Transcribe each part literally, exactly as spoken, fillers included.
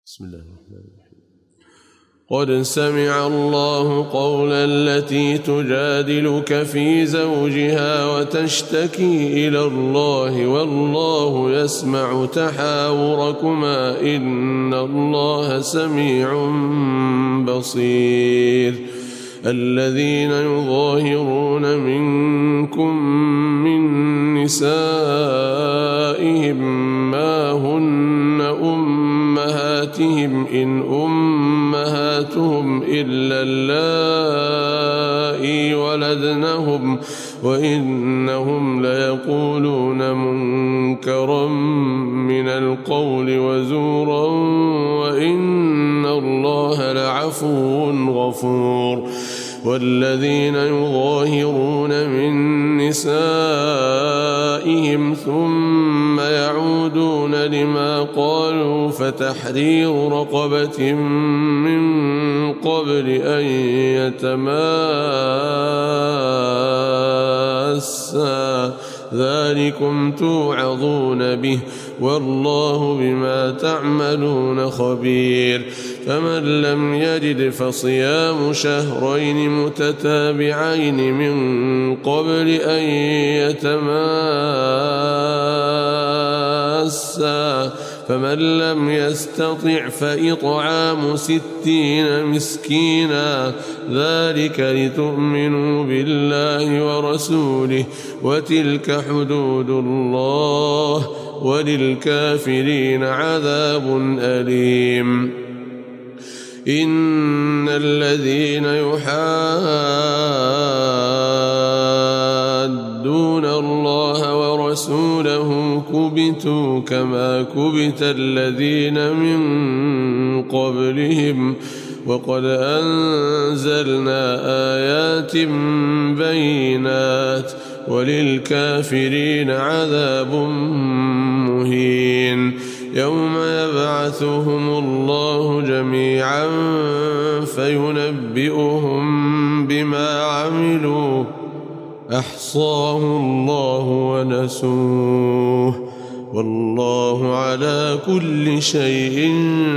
بسم الله الرحمن الرحيم. قد سمع الله قول التي تجادلك في زوجها وتشتكي إلى الله والله يسمع تحاوركما إن الله سميع بصير. الذين يظاهرون منكم من نسائهم ما هن أمهاتهم إن أمهاتهم إلا اللائي ولدنهم وإنهم ليقولون منكرا من القول وزورا وإن الله لعفو غفور. والذين يظاهرون من نسائهم ثم يعودون لما قالوا فتحرير رقبة من قبل أن يتماسا ذلكم توعظون به والله بما تعملون خبير. فمن لم يجد فصيام شهرين متتابعين من قبل أن يتماسا فمن لم يستطع فإطعام ستين مسكينا ذلك لتؤمنوا بالله ورسوله وتلك حدود الله وللكافرين عذاب أليم. إن الذين يحادون الله ورسوله كبتوا كما كبت الذين من قبلهم وقد أنزلنا آيات بينات وللكافرين عذاب مهين. يوم يبعثهم الله جميعا فينبئهم بما عملوا أحصاه الله ونسوه والله على كل شيء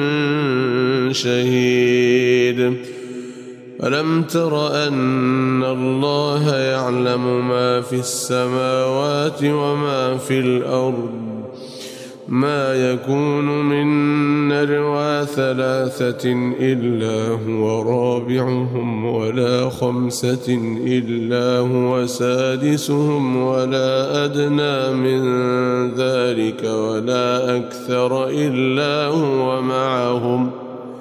شهيد. ألم تر أن الله يعلم ما في السماوات وما في الأرض ما يكون من نجوى ثلاثة إلا هو رابعهم ولا خمسة إلا هو سادسهم ولا أدنى من ذلك ولا أكثر إلا هو معهم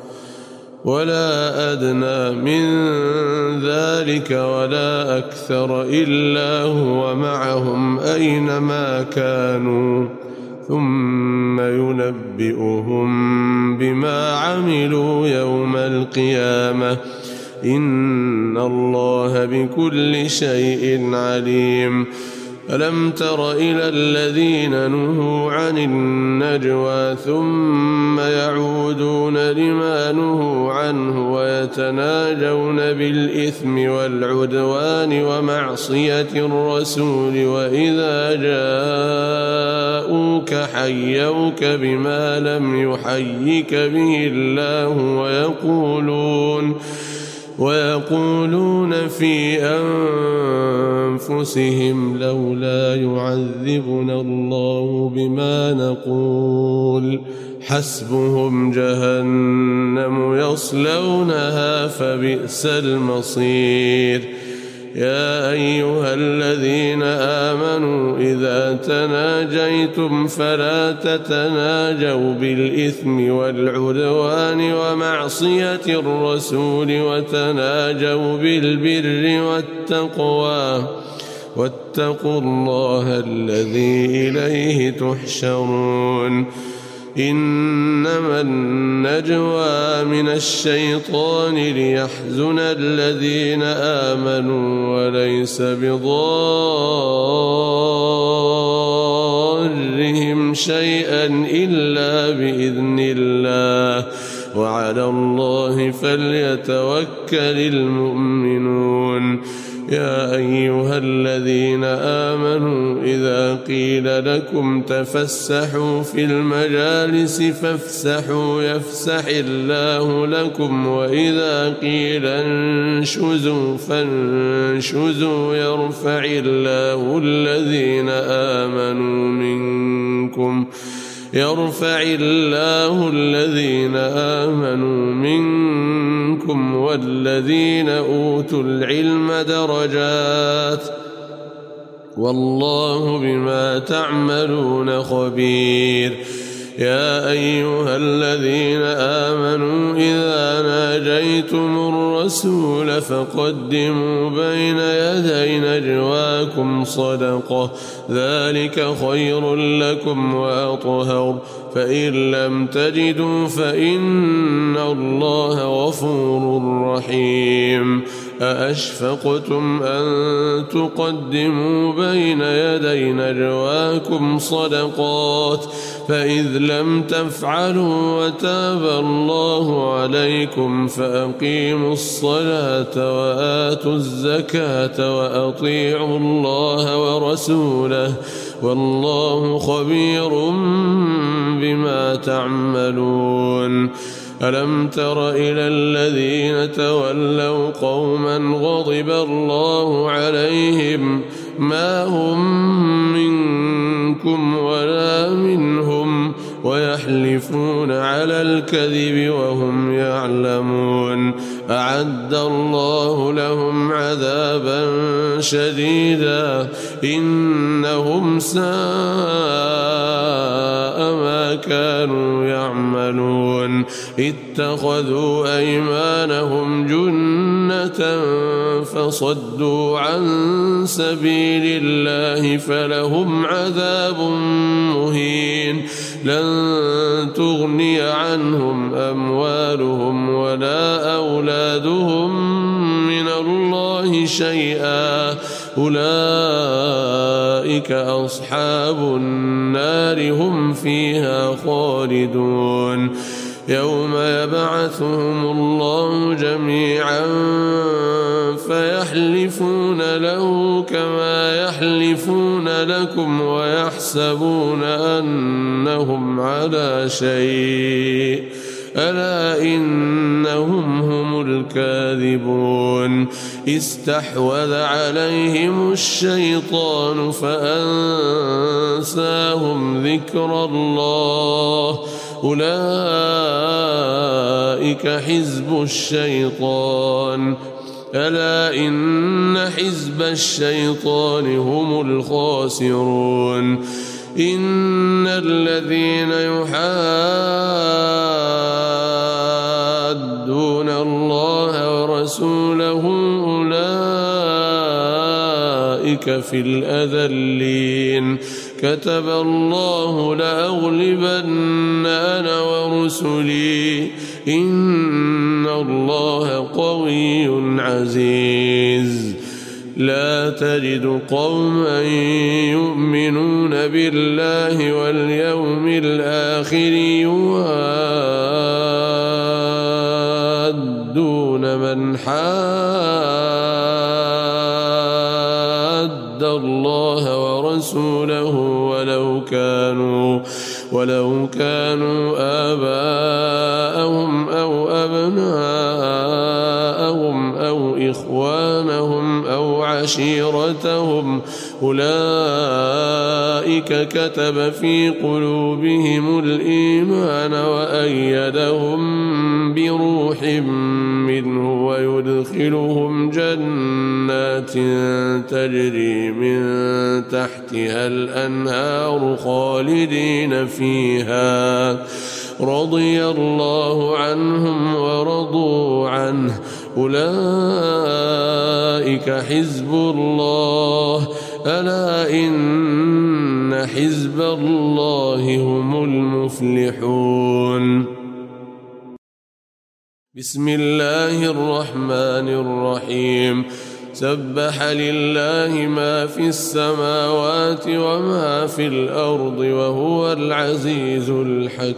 ولا أدنى من ذلك ولا أكثر إلا هو معهم أينما كانوا ثم ينبئهم بما عملوا يوم القيامة إن الله بكل شيء عليم. ألم تر إلى الذين نهوا عن النجوى ثم يعودون لما نهوا عنه ويتناجون بالإثم والعدوان ومعصية الرسول وإذا جاءوك حيوك بما لم يحيك به الله ويقولون ويقولون في أنفسهم لولا يعذبنا الله بما نقول حسبهم جهنم يصلونها فبئس المصير. يا أيها الذين آمنوا إذا تناجيتم فلا تتناجوا بالإثم والعدوان ومعصية الرسول وتناجوا بالبر والتقوى واتقوا الله الذي إليه تحشرون. إنما النجوى من الشيطان ليحزن الذين آمنوا وليس بضارهم شيئا إلا بإذن الله وعلى الله فليتوكل المؤمنون. يا أيها الذين آمنوا إذا قيل لكم تفسحوا في المجالس فافسحوا يفسح الله لكم وإذا قيل انشزوا فانشزوا يرفع الله الذين آمنوا منكم يرفع الله الذين آمنوا منكم والذين أوتوا العلم درجات والله بما تعملون خبير. يا أيها الذين آمنوا إذا ناجيتم الرسول فقدموا بين يدي نجواكم صدقة ذلك خير لكم وأطهر فإن لم تجدوا فإن الله غفور رحيم. أأشفقتم أن تقدموا بين يدي نجواكم صدقات فإذ لم تفعلوا وتاب الله عليكم فأقيموا الصلاة وآتوا الزكاة وأطيعوا الله ورسوله والله خبير بما تعملون. ألم تر إلى الذين تولوا قوما غضب الله عليهم ما هم منكم ولا منهم ويحلفون على الكذب وهم يعلمون أعد الله لهم عذابا شديدا إنهم ساء ما كانوا يعملون اتخذوا أيمانهم جنة فصدوا عن سبيل الله فلهم عذاب مهين لن تغني عنهم أموالهم ولا أولادهم من الله شيئا أولئك أصحاب النار هم فيها خالدون. يوم يبعثهم الله جميعا فيحلفون له كما يحلفون لكم ويحسبون أنهم على شيء ألا إنهم هم الكاذبون. استحوذ عليهم الشيطان فأنساهم ذكر الله أولئك حزب الشيطان ألا إن حزب الشيطان هم الخاسرون. إن الذين يحادون الله ورسوله أولئك في الأذلين كتب الله لأغلبن أنا ورسلي إن الله قوي عزيز. لا تجد قوما يؤمنون بالله واليوم الآخر يوادون من حاد الله ورسوله ولو كانوا ولو كانوا آباءهم أو أبناءهم أو إخوانهم أو عشيرتهم أولئك كتب في قلوبهم الإيمان وأيدهم بروح منه ويدخلهم جنات تجري من تحتها الأنهار خالدين فيها رضي الله عنهم ورضوا عنه أولئك حزب الله ألا إن حزب الله هم المفلحون. بسم الله الرحمن الرحيم. سبح لله ما في السماوات وما في الأرض وهو العزيز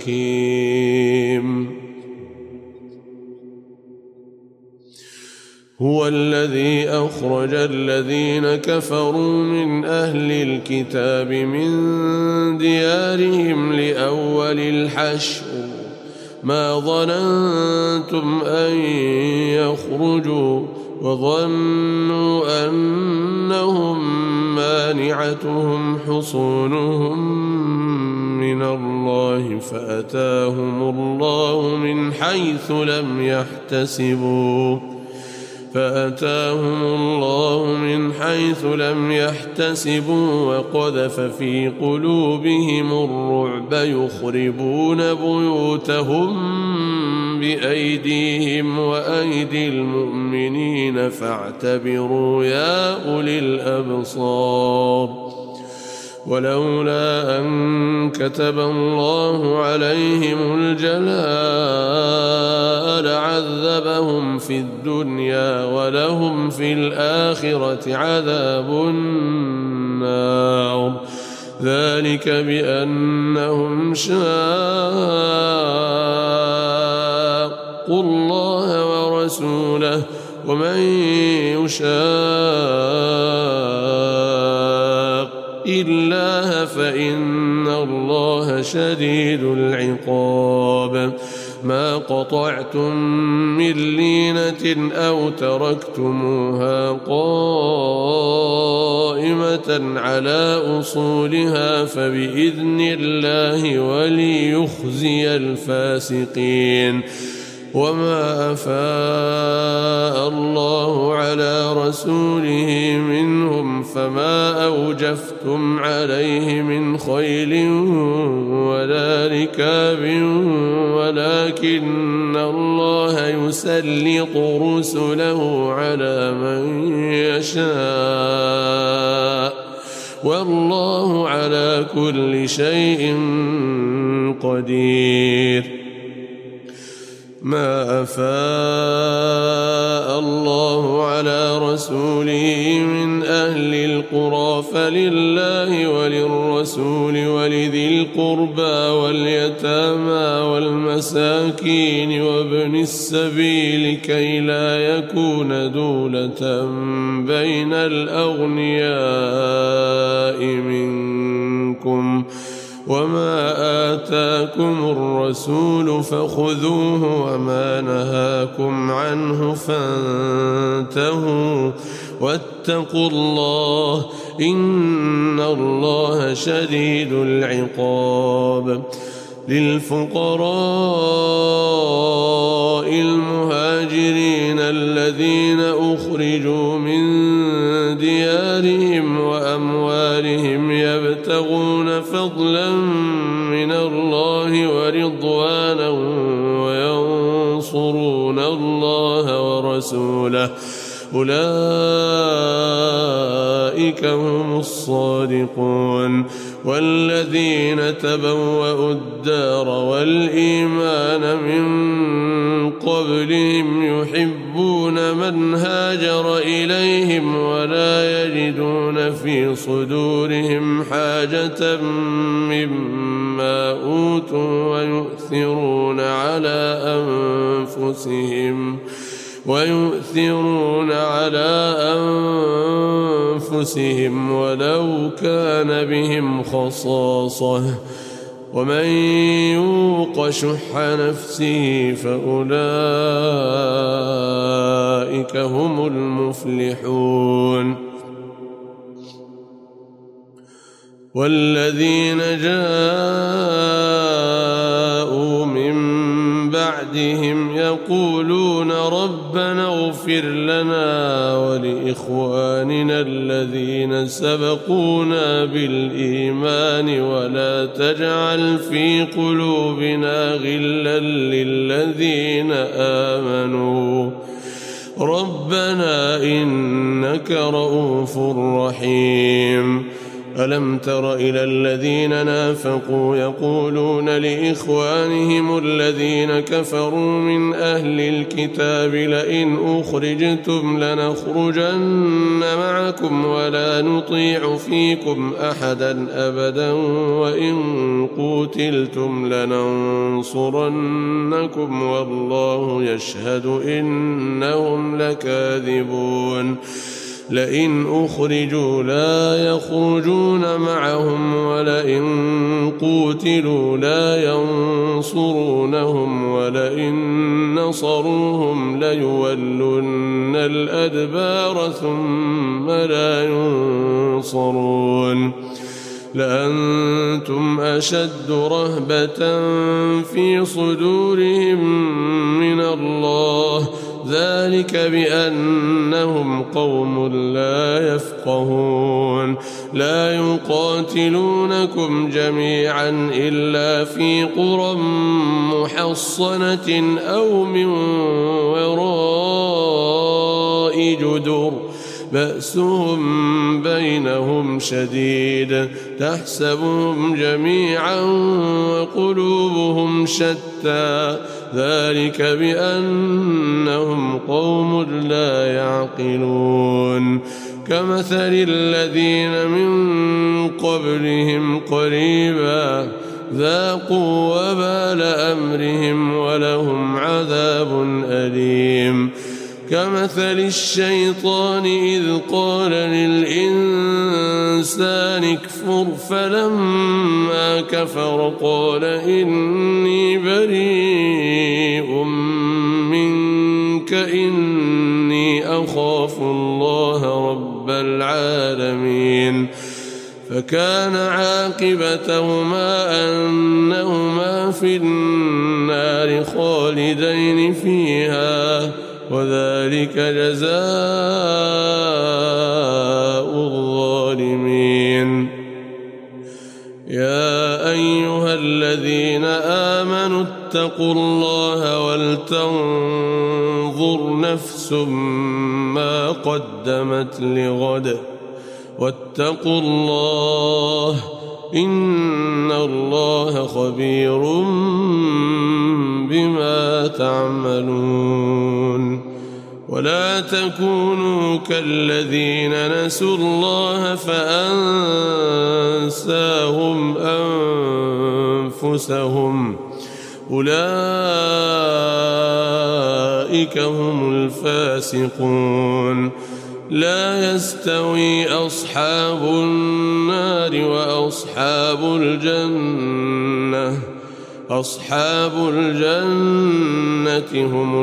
الحكيم. هو الذي أخرج الذين كفروا من أهل الكتاب من ديارهم لأول الحشر ما ظننتم أن يخرجوا وظنوا أنهم مانعتهم حصونهم من الله فأتاهم الله من حيث لم يحتسبوا فأتاهم الله من حيث لم يحتسبوا وقذف في قلوبهم الرعب يخربون بيوتهم بأيديهم وأيدي المؤمنين فاعتبروا يا أولي الأبصار ولولا أن كتب الله عليهم الجلاء لعذبهم في الدنيا ولهم في الآخرة عذاب النار ذلك بأنهم شاقوا الله ورسوله ومن يشاق الله فإن الله شديد العقاب ما قطعتم من لينة أو تركتموها قائمة على أصولها فبإذن الله وليخزي الفاسقين وما أفاء الله على رسوله منهم فما أوجفتم عليه من خيل ولا ركاب ولكن الله يسلط رسله على من يشاء والله على كل شيء قدير ما أفاء الله على رسوله من أهل القرى فلله وللرسول ولذي القربى واليتامى والمساكين وابن السبيل كي لا يكون دولة بين الأغنياء منكم وما آتاكم الرسول فخذوه وما نهاكم عنه فانتهوا واتقوا الله إن الله شديد العقاب للفقراء المهاجرين الذين أخرجوا من ديارهم وأموالهم يبتغون فضلا من الله ورضوانا وينصرون الله ورسوله أولئك هم الصادقون والذين تبوأوا الدار والإيمان من قبلهم يحبون من هاجر إليهم ولا يجدون في صدورهم حاجة مما أوتوا ويؤثرون على أنفسهم ويؤثرون على أنفسهم ولو كان بهم خصاصة ومن يوق شح نفسه فأولئك هم المفلحون والذين جاءوا من بعدهم يقولون ربنا اغفر لنا ولإخواننا الذين سبقونا بالإيمان ولا تجعل في قلوبنا غلا للذين آمنوا ربنا إنك رؤوف رحيم ألم تر إلى الذين نافقوا يقولون لإخوانهم الذين كفروا من أهل الكتاب لئن أخرجتم لنخرجن معكم ولا نطيع فيكم أحدا أبدا وإن قوتلتم لننصرنكم والله يشهد إنهم لكاذبون لئن أخرجوا لا يخرجون معهم ولئن قوتلوا لا ينصرونهم ولئن نصروهم ليولن الأدبار ثم لا ينصرون لأنتم أشد رهبة في صدورهم من الله ذلك بأنهم قوم لا يفقهون لا يقاتلونكم جميعا إلا في قرى محصنة أو من وراء جدر بأسهم بينهم شديد تحسبهم جميعا وقلوبهم شتى ذلك بأنهم قوم لا يعقلون كمثل الذين من قبلهم قريبا ذاقوا وبال أمرهم ولهم عذاب أليم كمثل الشيطان إذ قال للإنسان اكفر فلما كفر قال إني بريء منك إني أخاف الله رب العالمين فكان عاقبتهما أنهما في النار خالدين فيها وذلك جزاء الظالمين يا أيها الذين آمنوا اتقوا الله ولتنظر نفس ما قدمت لغد واتقوا الله إن الله خبير بما تعملون ولا تكونوا كالذين نسوا الله فأنساهم أنفسهم أولئك هم الفاسقون لا يستوي أصحاب النار وأصحاب الجنة أصحاب الجنة هم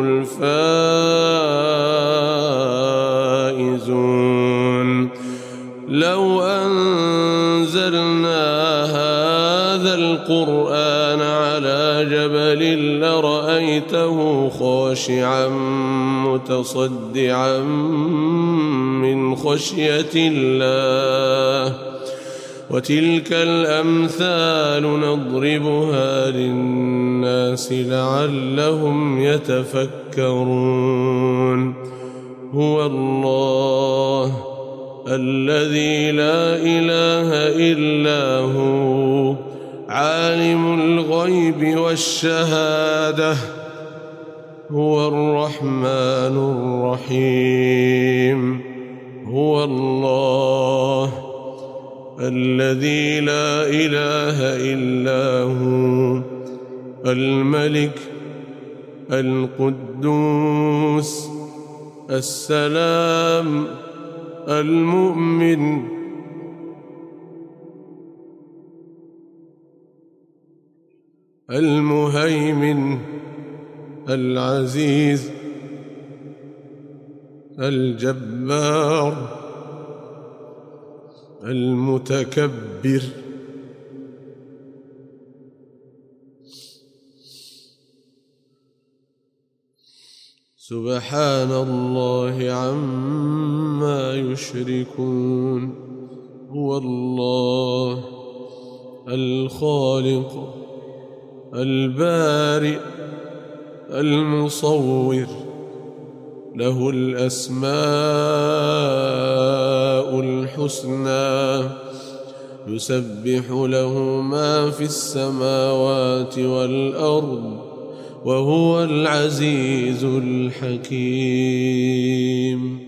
الفائزون لو أنزلنا هذا القرآن على جبل لرأيته خاشعا متصدعا من خشية الله وتلك الأمثال نضربها للناس لعلهم يتفكرون هو الله الذي لا إله إلا هو عالم الغيب والشهادة هو الرحمن الرحيم هو الله الذي لا إله إلا هو الملك القدوس السلام المؤمن المهيمن العزيز الجبار المتكبر سبحان الله عما يشركون هو الله الخالق البارئ المصور له الأسماء الحسنى يسبح له ما في السماوات والأرض وهو العزيز الحكيم.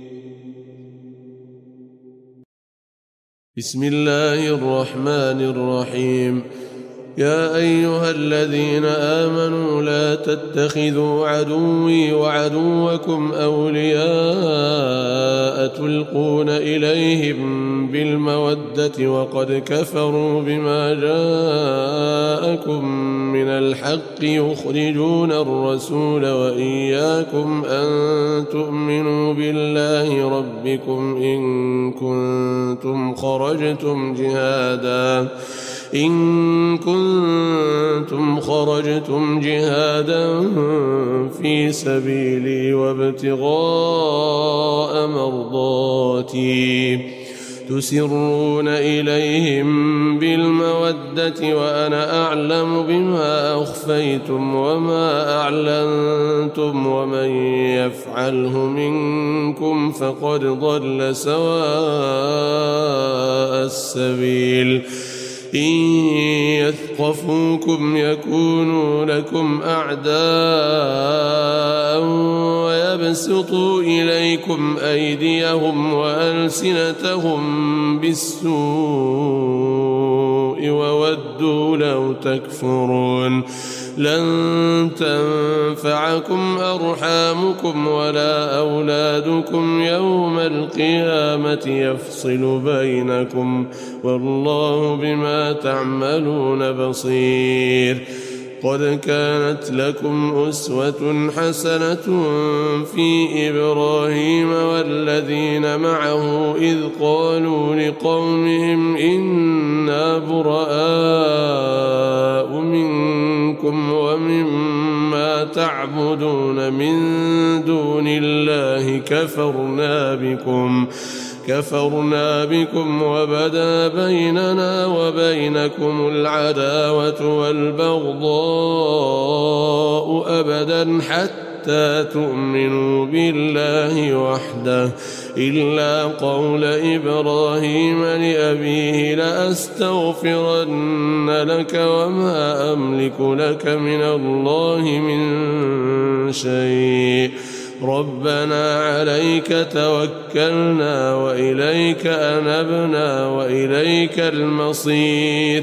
بسم الله الرحمن الرحيم. يا أيها الذين آمنوا لا تتخذوا عدوي وعدوكم أولياء تلقون إليهم بالمودة وقد كفروا بما جاءكم من الحق يخرجون الرسول وإياكم أن تؤمنوا بالله ربكم إن كنتم خرجتم جهادا إن كنتم خرجتم جهادا في سبيلي وابتغاء مرضاتي تسرون إليهم بالمودة وأنا أعلم بما أخفيتم وما أعلنتم ومن يفعله منكم فقد ضل سواء السبيل. إن يثقفوكم يكونوا لكم أعداء ويبسطوا إليكم أيديهم وألسنتهم بالسوء وودوا لو تكفرون. لن تنفعكم أرحامكم ولا أولادكم يوم القيامة يفصل بينكم والله بما تعملون بصير. قد كانت لكم أسوة حسنة في إبراهيم والذين معه إذ قالوا لقومهم إنا براء منكم ومما تعبدون من دون الله كفرنا بكم كفرنا بكم وبدا بيننا وبينكم العداوة والبغضاء أبدا حتى تؤمنوا بالله وحده إلا قول إبراهيم لأبيه لأستغفرن لك وما أملك لك من الله من شيء ربنا عليك توكلنا وإليك أنبنا وإليك المصير.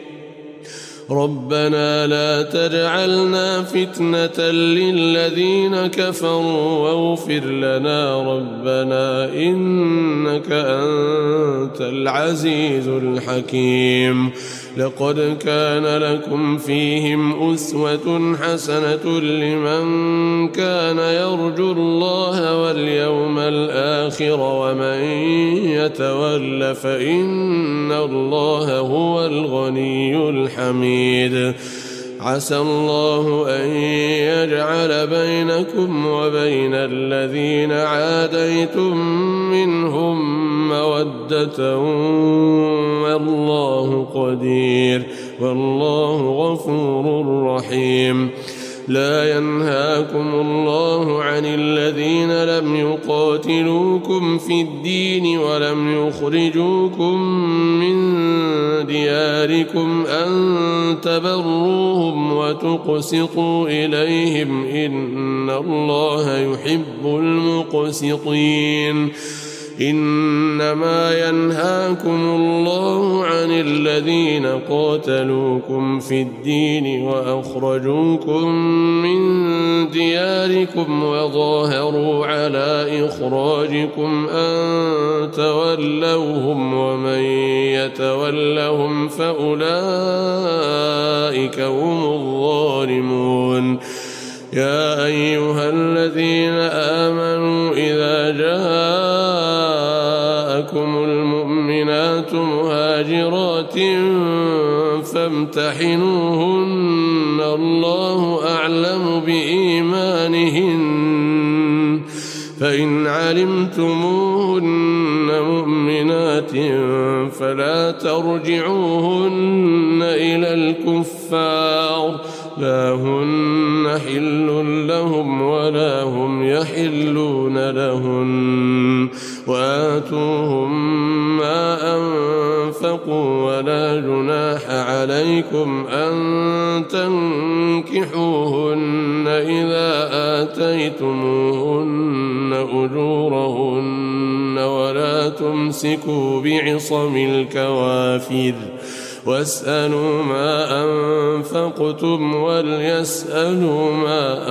ربنا لا تجعلنا فتنة للذين كفروا واغفر لنا ربنا إنك أنت العزيز الحكيم. لقد كان لكم فيهم أسوة حسنة لمن كان يرجو الله واليوم الآخر ومن يتول فإن الله هو الغني الحميد. عسى الله أن يجعل بينكم وبين الذين عاديتم منهم مودة والله قدير والله غفور رحيم. لا ينهاكم الله عن الذين لم يقاتلوكم في الدين ولم يخرجوكم من دياركم أن تبروهم وتقسطوا إليهم إن الله يحب المقسطين. إنما ينهاكم الله عن الذين قاتلوكم في الدين وأخرجوكم من دياركم وظاهروا على إخراجكم أن تولوهم ومن يتولهم فأولئك هم الظالمون. يا أيها الذين آمنوا إذا جاءكم المؤمنات مهاجرات فامتحنوهن الله أعلم بإيمانهن فإن علمتموهن مؤمنات فلا ترجعوهن إلى الكفار لا هن حل لهم ولا هم يحلون لهن وآتوهم ما أنفقوا ولا عليكم أن تنكحوهن إذا آتيتموهن أجورهن ولا تمسكوا بعصم الكوافر واسألوا ما أنفقتم وليسألوا ما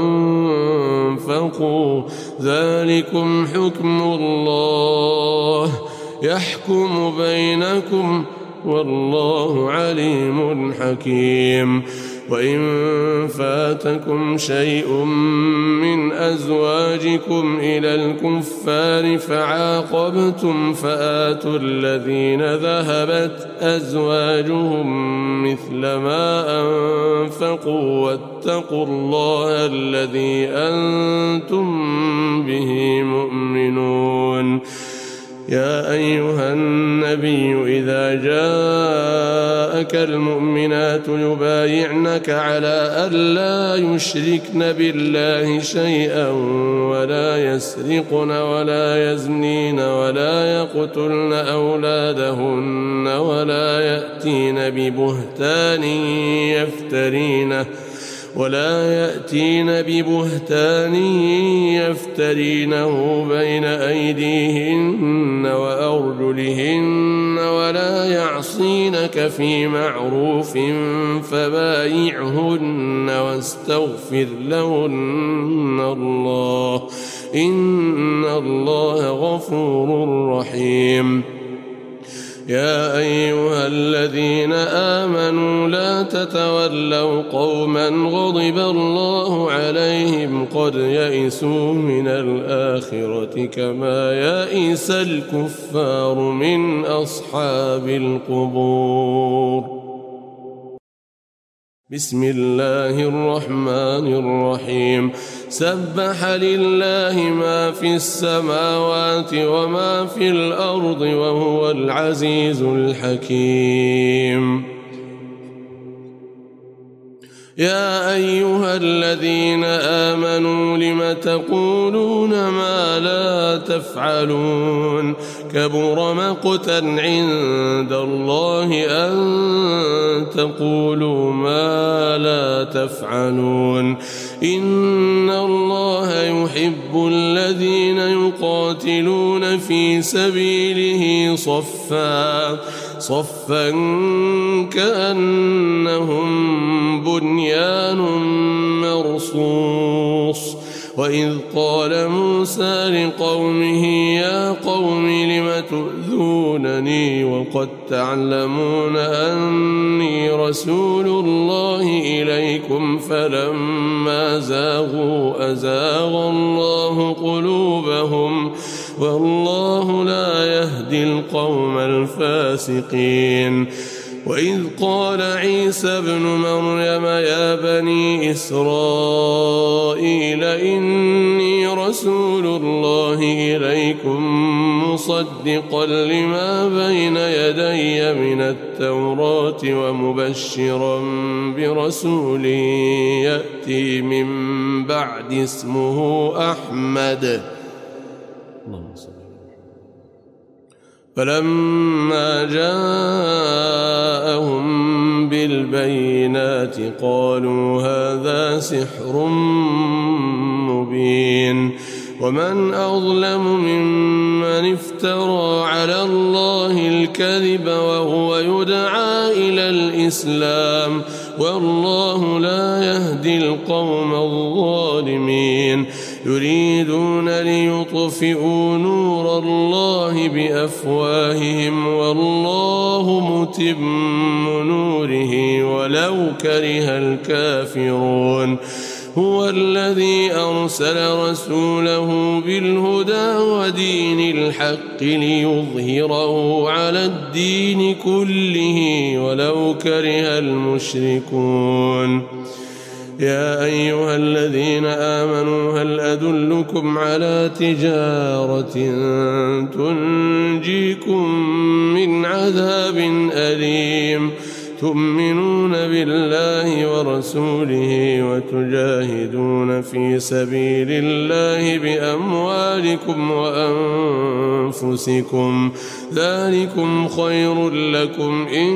أنفقوا ذلكم حكم الله يحكم بينكم والله عليم حكيم. وإن فاتكم شيء من أزواجكم إلى الكفار فعاقبتم فآتوا الذين ذهبت أزواجهم مثل ما أنفقوا واتقوا الله الذي أنتم به مؤمنون. يا أيها النبي إذا جاءك المؤمنات يبايعنك على ألا يشركن بالله شيئا ولا يسرقن ولا يزنين ولا يقتلن أولادهن ولا يأتين ببهتان يفترينه ولا يأتين ببهتان يفترينه بين أيديهن وأرجلهن ولا يعصينك في معروف فبايعهن واستغفر لهن الله إن الله غفور رحيم. يا أيها الذين آمنوا لا تتولوا قوما غضب الله عليهم قد يئسوا من الآخرة كما يئس الكفار من أصحاب القبور. بسم الله الرحمن الرحيم. سبح لله ما في السماوات وما في الأرض وهو العزيز الحكيم. يا أيها الذين آمنوا لم تقولون ما لا تفعلون كبر مقتا عند الله أن تقولوا ما لا تفعلون. إن الله يحب الذين يقاتلون في سبيله صفا صفا كأنهم بنيان مرصوص. وإذ قال موسى لقومه يا قوم لم تؤذونني وقد تعلمون أني رسول الله إليكم فلما زاغوا أزاغ الله قلوبهم والله لا يهدي القوم الفاسقين. وإذ قال عيسى ابن مريم يا بني إسرائيل إني رسول الله إليكم مصدقا لما بين يدي من التوراة ومبشرا برسول يأتي من بعد اسمه أحمد. فلما جاءهم بالبينات قالوا هذا سحر مبين. ومن أظلم ممن افترى على الله الكذب وهو يدعى إلى الإسلام والله لا يهدي القوم الظالمين. يريدون ليطفئوا نور الله بأفواههم والله متم نوره ولو كره الكافرون. هو الذي أرسل رسوله بالهدى ودين الحق ليظهره على الدين كله ولو كره المشركون. يا أيها الذين آمنوا هل أدلكم على تجارة تنجيكم من عذاب أليم تؤمنون بالله ورسوله وتجاهدون في سبيل الله بأموالكم وأنفسكم ذلكم خير لكم إن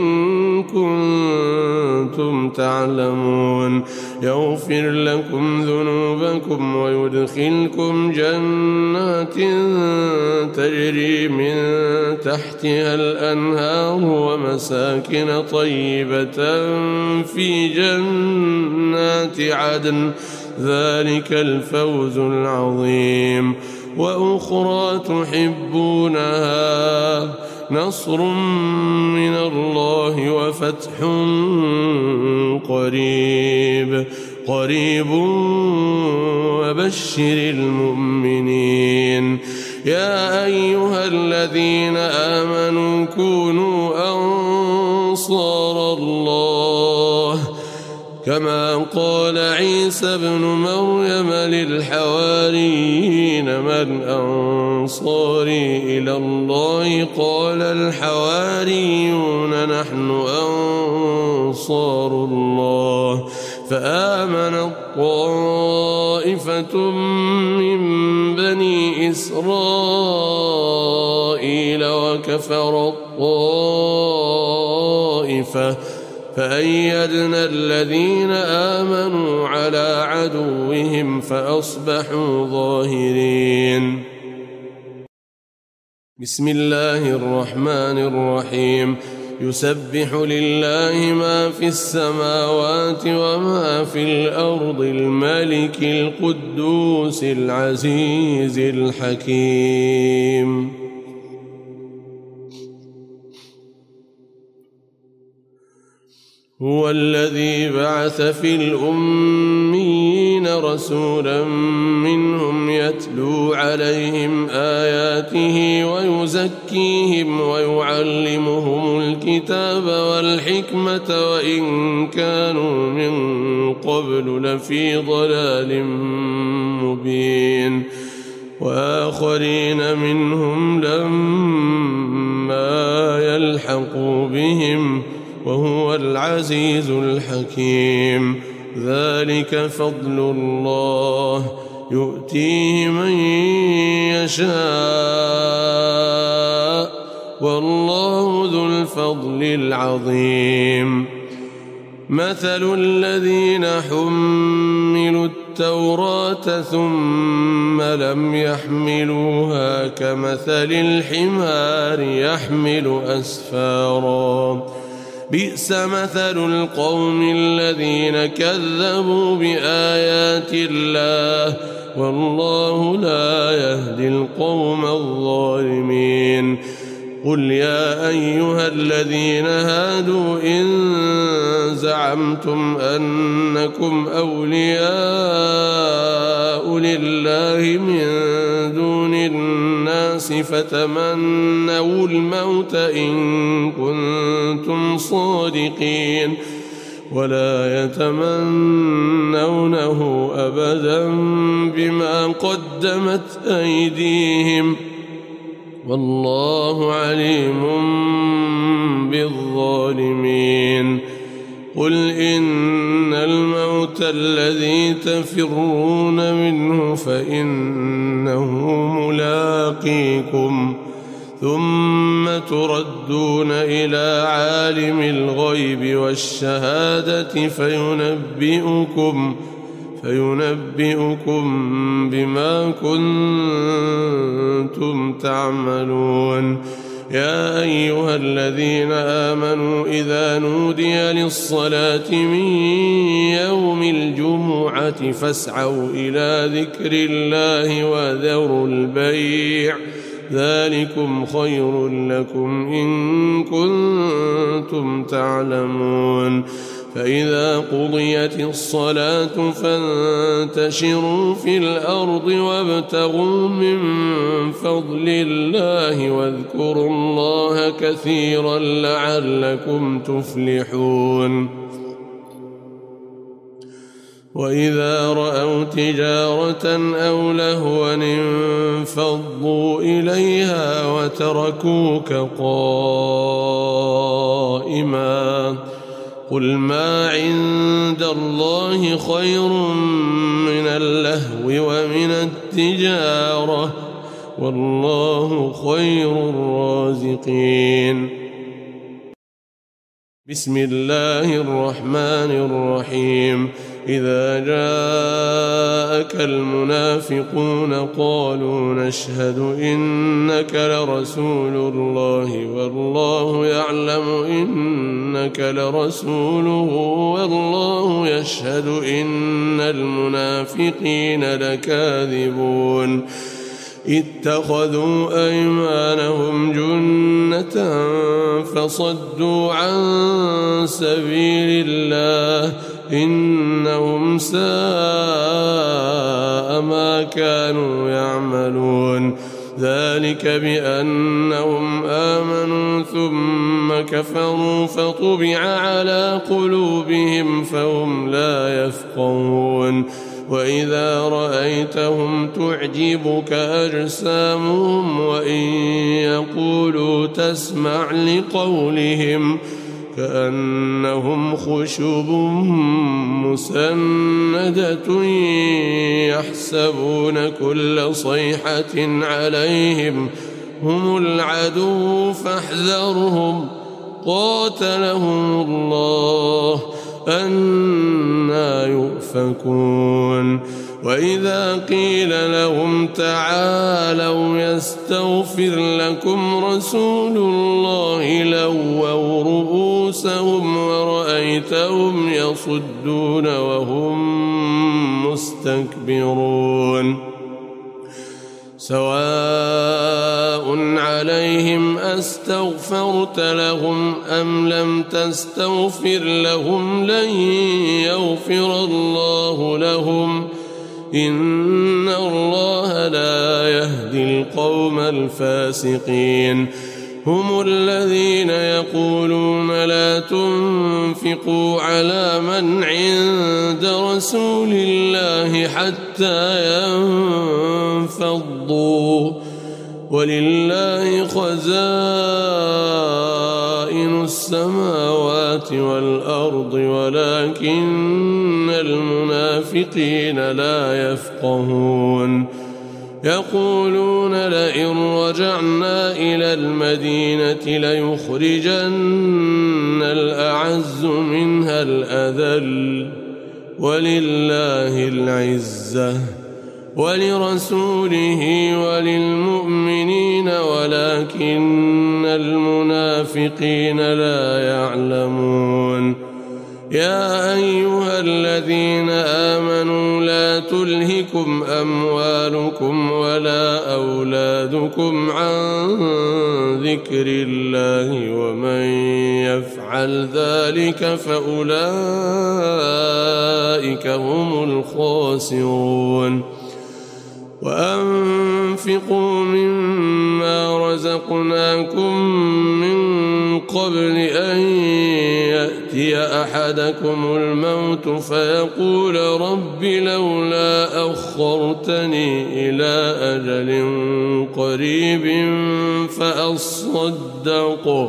كنتم تعلمون يغفر لكم ذنوبكم ويدخلكم جنات تجري من تحتها الأنهار ومساكن طيبة في جنات عدن ذلك الفوز العظيم وأخرى تحبونها نصر من الله وفتح قريب قريب وبشر المؤمنين يا أيها الذين آمنوا كونوا أنصار الله كما قال عيسى بن مريم للحواريين من أنصاري إلى الله قال الحواريون نحن أنصار الله فآمنت طائفة من بني إسرائيل وكفرت طائفة فأيدنا الذين آمنوا على عدوهم فأصبحوا ظاهرين بسم الله الرحمن الرحيم يسبح لله ما في السماوات وما في الأرض الملك القدوس العزيز الحكيم هو الذي بعث في الأميين رسولا منهم يتلو عليهم آياته ويزكيهم ويعلمهم الكتاب والحكمة وإن كانوا من قبل لفي ضلال مبين وآخرين منهم لما يلحقوا بهم وهو العزيز الحكيم ذلك فضل الله يؤتيه من يشاء والله ذو الفضل العظيم مثل الذين حملوا التوراة ثم لم يحملوها كمثل الحمار يحمل أسفارا بئس مثل القوم الذين كذبوا بآيات الله والله لا يهدي القوم الظالمين قل يا أيها الذين هادوا إن زعمتم أنكم أولياء لله من دون الناس فتمنوا الموت إن كنتم صادقين ولا يتمنونه أبدا بما قدمت أيديهم والله عليم بالظالمين قل إن الموت الذي تفرون منه فإنه ملاقيكم ثم تردون إلى عالم الغيب والشهادة فينبئكم فينبئكم بما كنتم تعملون يا أيها الذين آمنوا إذا نودي للصلاة من يوم الجمعة فاسعوا إلى ذكر الله وذروا البيع ذلكم خير لكم إن كنتم تعلمون فإذا قضيت الصلاة فانتشروا في الأرض وابتغوا من فضل الله واذكروا الله كثيرا لعلكم تفلحون وإذا رأوا تجارة أو لهوا انفضوا إليها وتركوك قائما قل ما عند الله خير من اللهو ومن التجارة والله خير الرازقين. بسم الله الرحمن الرحيم. إذا جاءك المنافقون قالوا نشهد إنك لرسول الله والله يعلم إنك لرسوله والله يشهد إن المنافقين لكاذبون. اتخذوا أيمانهم جنة فصدوا عن سبيل الله إنهم ساء ما كانوا يعملون. ذلك بأنهم آمنوا ثم كفروا فطبع على قلوبهم فهم لا يفقهون. وإذا رأيتهم تعجبك أجسامهم وإن يقولوا تسمع لقولهم كأنهم خشب مسندة يحسبون كل صيحة عليهم هم العدو فاحذرهم قاتلهم الله أنى يؤفكون. وإذا قيل لهم تعالوا يستغفر لكم رسول الله لووا رؤوسهم ورأيتهم يصدون وهم مستكبرون. سواء عليهم أستغفرت لهم أم لم تستغفر لهم لن يغفر الله لهم إن الله لا يهدي القوم الفاسقين. هم الذين يقولون لا تنفقوا على من عند رسول الله حتى ينفضوا ولله خزائن السماوات والأرض ولكن المنافقين لا يفقهون. يقولون لئن رجعنا إلى المدينة ليخرجن الأعز منها الأذل ولله العزة ولرسوله وللمؤمنين ولكن المنافقين لا يعلمون. يا أيها الذين آمنوا لا تلهكم أموالكم ولا أولادكم عن ذكر الله ومن يفعل ذلك فأولئك هم الخاسرون. وأنفقوا مما رزقناكم من قبل أن يأتي أحدكم الموت فيقول رب لولا أخرتني إلى أجل قريب فأصدق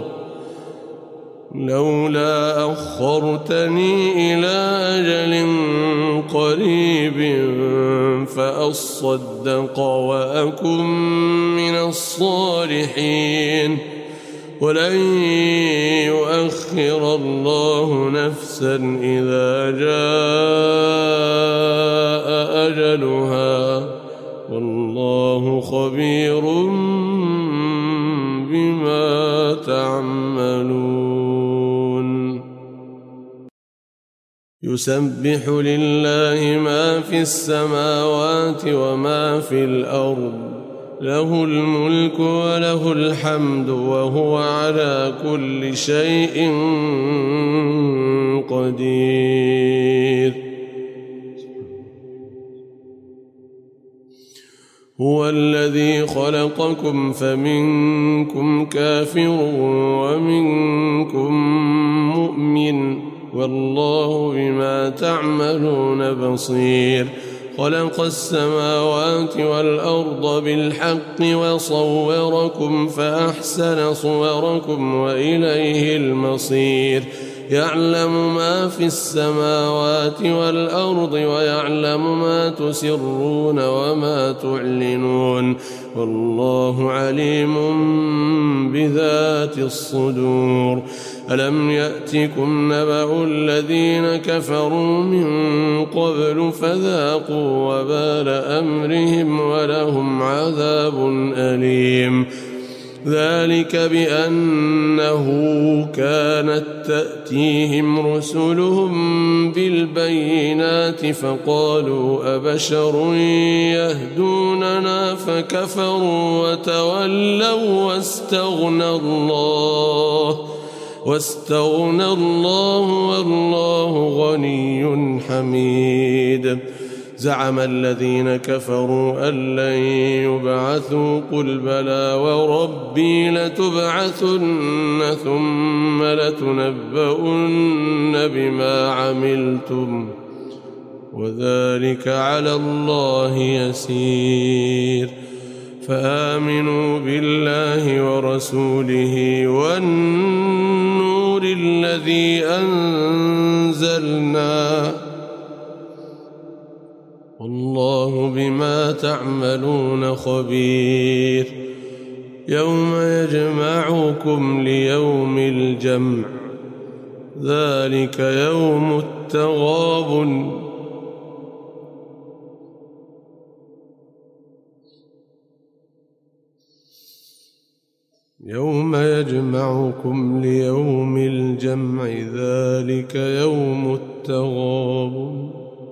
لولا أخرتني إلى أجل قريب فأصدق وأكن من الصالحين ولن يؤخر الله نفسا إذا جاء أجلها والله خبير بما تعملون. يسبح لله ما في السماوات وما في الأرض له الملك وله الحمد وهو على كل شيء قدير. هو الذي خلقكم فمنكم كافر ومنكم مؤمن والله بما تعملون بصير. خلق السماوات والأرض بالحق وصوركم فأحسن صوركم وإليه المصير. يعلم ما في السماوات والأرض ويعلم ما تسرون وما تعلنون والله عليم بذات الصدور ألم يأتكم نبأ الذين كفروا من قبل فذاقوا وبال أمرهم ولهم عذاب أليم ذلك بأنه كانت تأتيهم رسلهم بالبينات فقالوا أبشر يهدوننا فكفروا وتولوا واستغنى الله واستغنى الله والله غني حميد زعم الذين كفروا أن لن يبعثوا قل بلى وربي لتبعثن ثم لتنبؤن بما عملتم وذلك على الله يسير فآمنوا بالله ورسوله والنور الذي أنزلنا والله بما تعملون خبير يوم يجمعكم ليوم الجمع ذلك يوم التغابن يوم يجمعكم ليوم الجمع ذلك يوم التغابن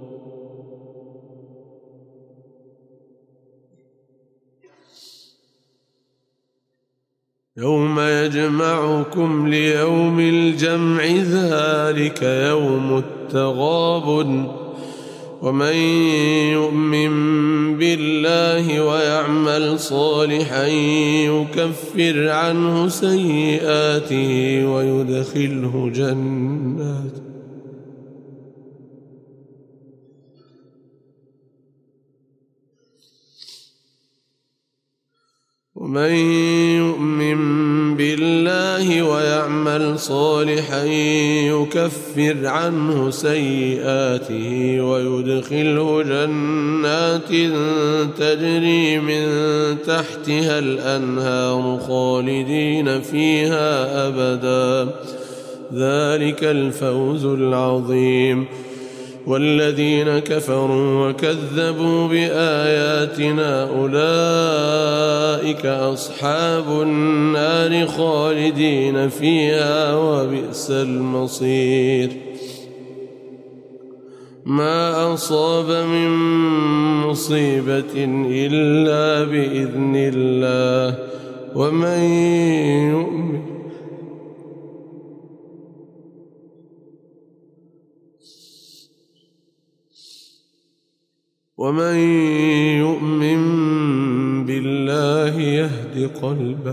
يوم يجمعكم ليوم الجمع ذلك يوم التغابن ومن يؤمن بالله ويعمل صالحا يكفر عنه سيئاته ويدخله جنات ومن يؤمن بالله ويعمل صالحا يكفر عنه سيئاته ويدخله جنات تجري من تحتها الأنهار خالدين فيها أبدا ذلك الفوز العظيم والذين كفروا وكذبوا بآياتنا أولئك أصحاب النار خالدين فيها وبئس المصير ما أصاب من مصيبة إلا بإذن الله ومن يؤمن ومن يؤمن بالله يهد قلبه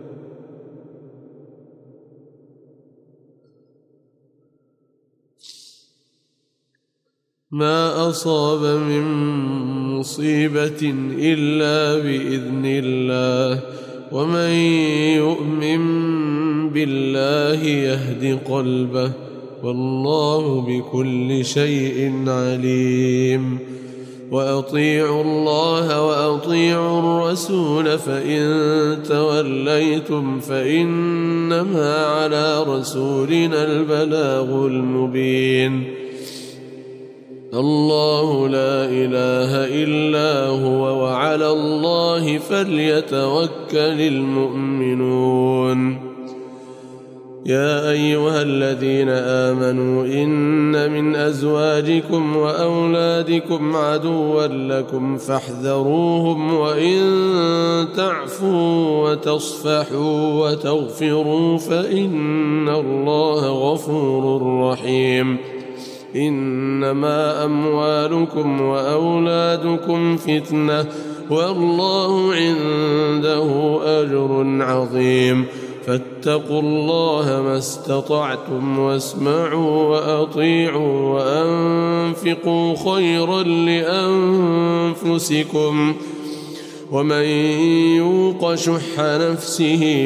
ما أصاب من مصيبة إلا بإذن الله ومن يؤمن بالله يهد قلبه والله بكل شيء عليم وأطيعوا الله وأطيعوا الرسول فإن توليتم فإنما على رسولنا البلاغ المبين الله لا إله إلا هو وعلى الله فليتوكل المؤمنون يا أيها الذين آمنوا إن من أزواجكم وأولادكم عدوا لكم فاحذروهم وإن تعفوا وتصفحوا وتغفروا فإن الله غفور رحيم إنما أموالكم وأولادكم فتنة والله عنده أجر عظيم فاتقوا الله ما استطعتم واسمعوا وأطيعوا وأنفقوا خيرا لأنفسكم ومن يوق شح نفسه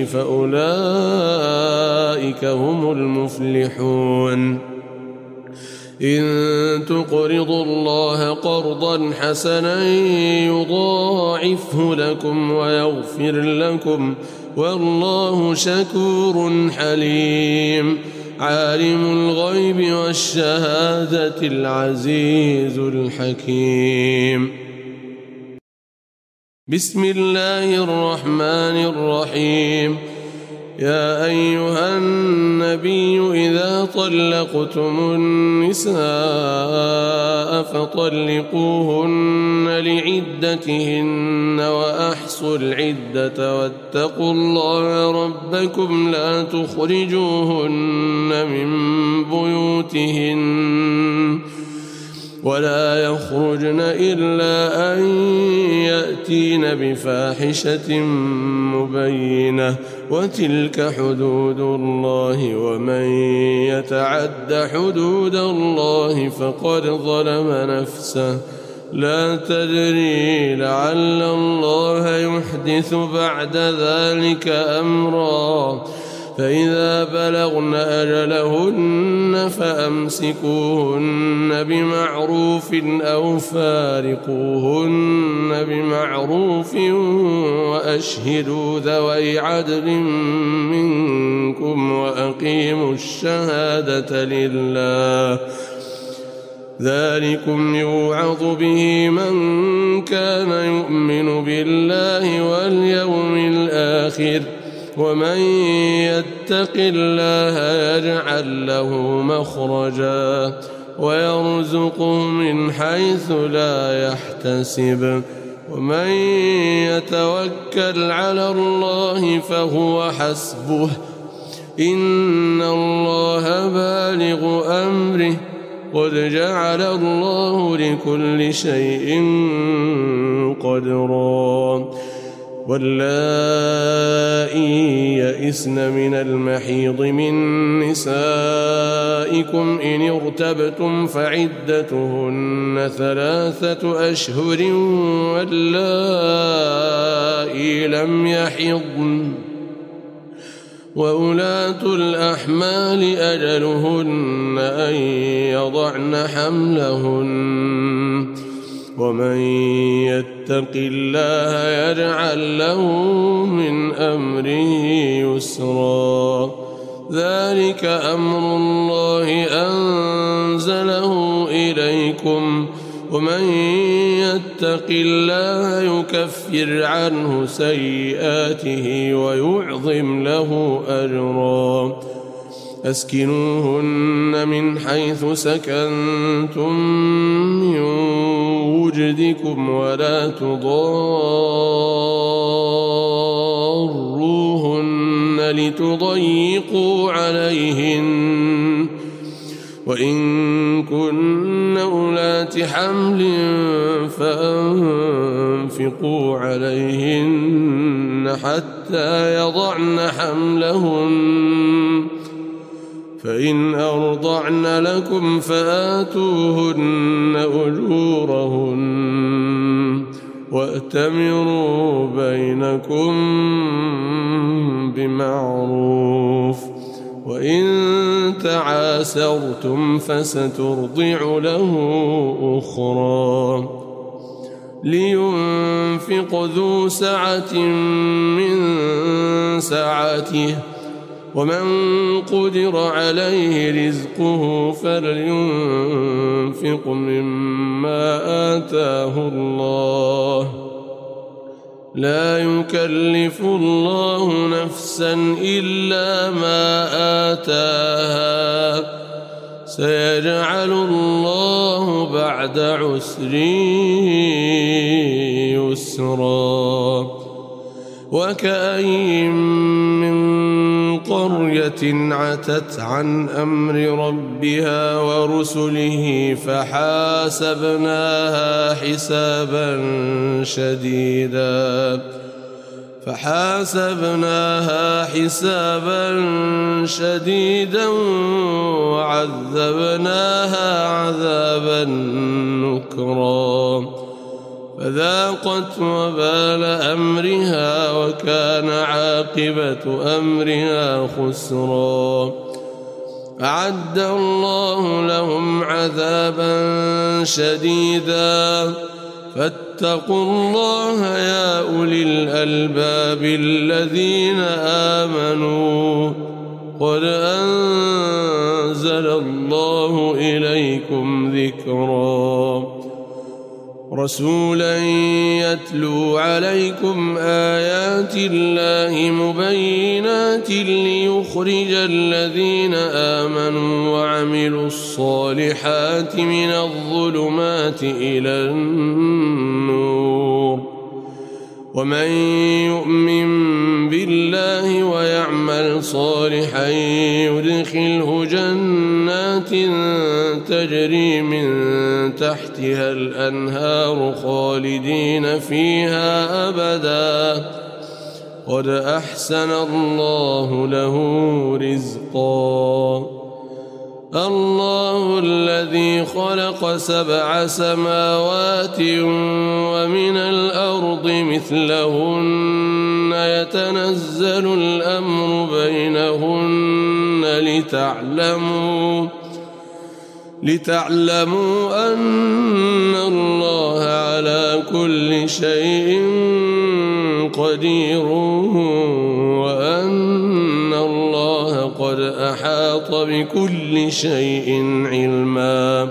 فأولئك هم المفلحون إن تقرضوا الله قرضا حسنا يضاعفه لكم ويغفر لكم والله شكور حليم عالم الغيب والشهادة العزيز الحكيم بسم الله الرحمن الرحيم يا أيها النبي إذا طلقتم النساء فطلقوهن لعدتهن وأحصوا العدة واتقوا الله ربكم لا تخرجوهن من بيوتهن ولا يخرجن إلا أن يأتين بفاحشة مبينة وتلك حدود الله ومن يتعد حدود الله فقد ظلم نفسه لا تدري لعل الله يحدث بعد ذلك أمرا فإذا بلغن أجلهن فأمسكوهن بمعروف أو فارقوهن بمعروف وأشهدوا ذوي عدل منكم وأقيموا الشهادة لله ذلكم يوعظ به من كان يؤمن بالله واليوم الآخر ومن يتق الله يجعل له مخرجا ويرزقه من حيث لا يحتسب ومن يتوكل على الله فهو حسبه إن الله بالغ أمره قد جعل الله لكل شيء قدرا واللائي يئسن من المحيض من نسائكم إن ارتبتم فعدتهن ثلاثة أشهر واللائي لم يحضن وأولاة الأحمال أجلهن أن يضعن حملهن ومن يتق الله يجعل له من أمره يسرا ذلك أمر الله أنزله إليكم ومن يتق الله يكفر عنه سيئاته ويعظم له أجرا أسكنوهن من حيث سكنتم من وجدكم ولا تضاروهن لتضيقوا عليهن وإن كن أولات حمل فأنفقوا عليهن حتى يضعن حملهن فإن أرضعن لكم فآتوهن أجورهن وأتمروا بينكم بمعروف وإن تعاسرتم فسترضع له أخرى لينفق ذو سعة من سعته ومن قدر عليه رزقه فلينفق مما آتاه الله لا يكلف الله نفسا إلا ما آتاها سيجعل الله بعد عسر يسرا وكأين من قرية عتت عن أمر ربها ورسله فحاسبناها حسابا شديدا فحاسبناها حسابا شديدا وعذبناها عذابا نكرا فذاقت وبال أمرها وكان عاقبة أمرها خسرا. أعد الله لهم عذابا شديدا فاتقوا الله يا أولي الألباب الذين آمنوا قد أنزل الله إليكم ذكرا رسولا يتلو عليكم آيات الله مبينات ليخرج الذين آمنوا وعملوا الصالحات من الظلمات إلى النور ومن يؤمن بالله ويعمل صالحا يدخله جنات تجري من تحتها الأنهار خالدين فيها أبدا قد أحسن الله له رزقا. الله الذي خلق سبع سماوات ومن الأرض مثلهن يتنزل الأمر بينهن لتعلموا لتعلموا أن الله على كل شيء قدير وأن الله قد أحاط بكل شيء علما.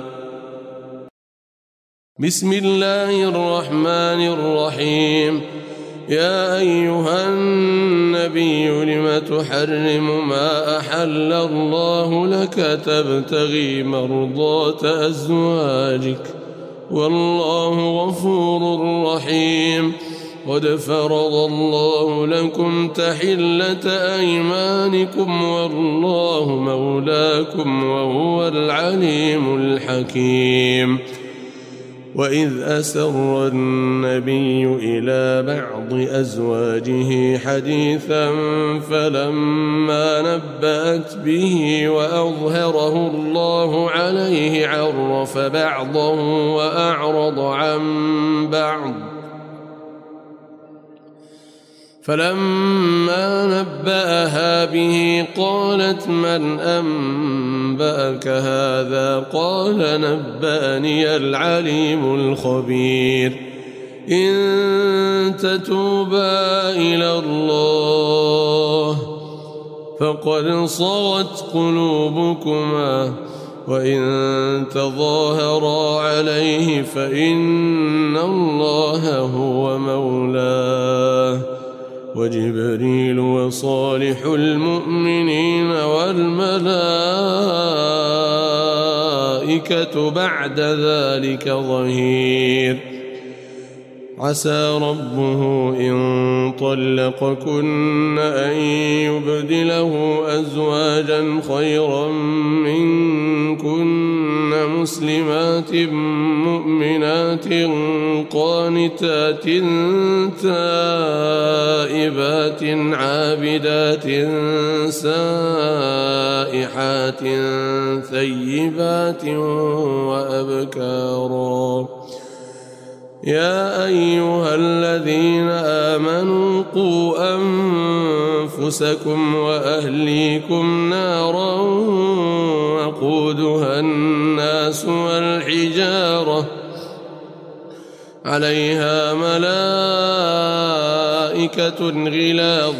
بسم الله الرحمن الرحيم. يا أيها النبي لم تحرم ما أحل الله لك تبتغي مرضات أزواجك والله غفور رحيم. قد فرض الله لكم تحلة أيمانكم والله مولاكم وهو العليم الحكيم. وإذ أسر النبي إلى بعض أزواجه حديثا فلما نبأت به وأظهره الله عليه عرف بعضه وأعرض عن بعض فلما نبأها به قالت من أنبأك هذا قال نبأني العليم الخبير. إن تتوبا إلى الله فقد صغت قلوبكما وإن تظاهرا عليه فإن الله هو مولاه وجبريل وصالح المؤمنين والملائكة بعد ذلك ظهير. عسى ربه إن طلقكن أن يبدله أزواجا خيرا منكن مسلمات مؤمنات قانتات تائبات عابدات سائحات ثيبات وأبكارا. يا أيها الذين آمنوا قوا أنفسكم وأهليكم نارا وقودها الناس والحجارة عليها ملائكة غلاظ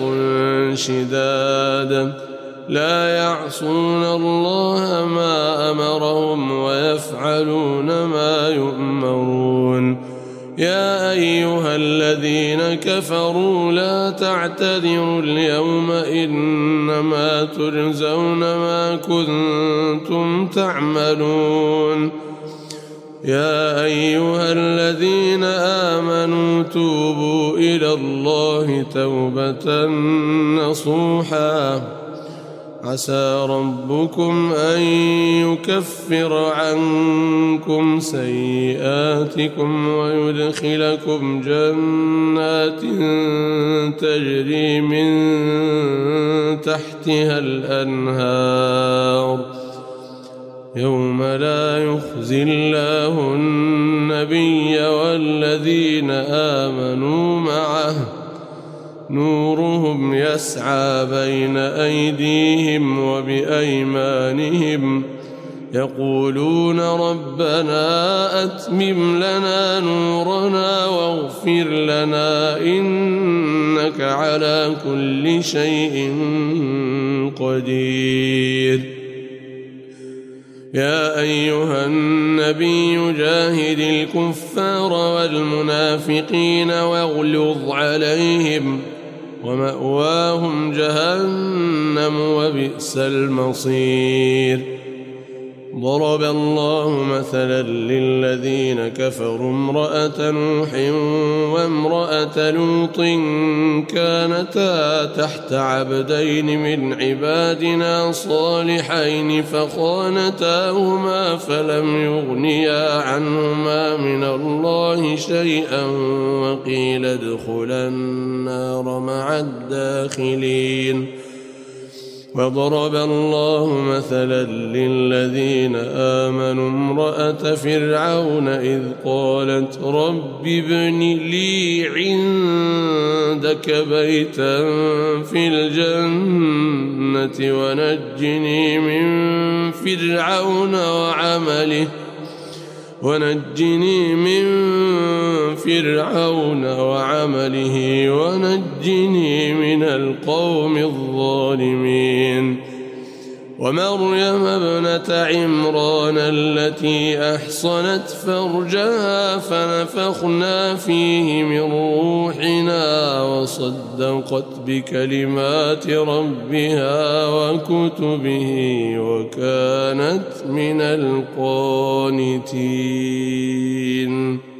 شداد لا يعصون الله ما أمرهم ويفعلون ما يؤمرون. يا أيها الذين كفروا لا تعتذروا اليوم إنما تجزون ما كنتم تعملون. يا أيها الذين آمنوا توبوا إلى الله توبة نصوحا عسى ربكم أن يكفر عنكم سيئاتكم ويدخلكم جنات تجري من تحتها الأنهار يوم لا يخزي الله النبي والذين آمنوا معه نورهم يسعى بين أيديهم وبأيمانهم يقولون ربنا أتمم لنا نورنا واغفر لنا إنك على كل شيء قدير. يا أيها النبي جاهد الكفار والمنافقين واغلظ عليهم ومأواهم جهنم وبئس المصير. ضرب الله مثلا للذين كفروا امرأة نوح وامرأة لوط كانتا تحت عبدين من عبادنا صالحين فخانتاهما فلم يغنيا عنهما من الله شيئا وقيل ادخلا النار مع الداخلين. وضرب الله مثلا للذين آمنوا امرأة فرعون إذ قالت رب ابن لي عندك بيتا في الجنة ونجني من فرعون وعمله ونجني من فرعون وعمله ونجني من القوم الظالمين. ومريم ابنة عمران التي أحصنت فرجها فنفخنا فيه من روحنا وصدقت بكلمات ربها وكتبه وكانت من القانتين.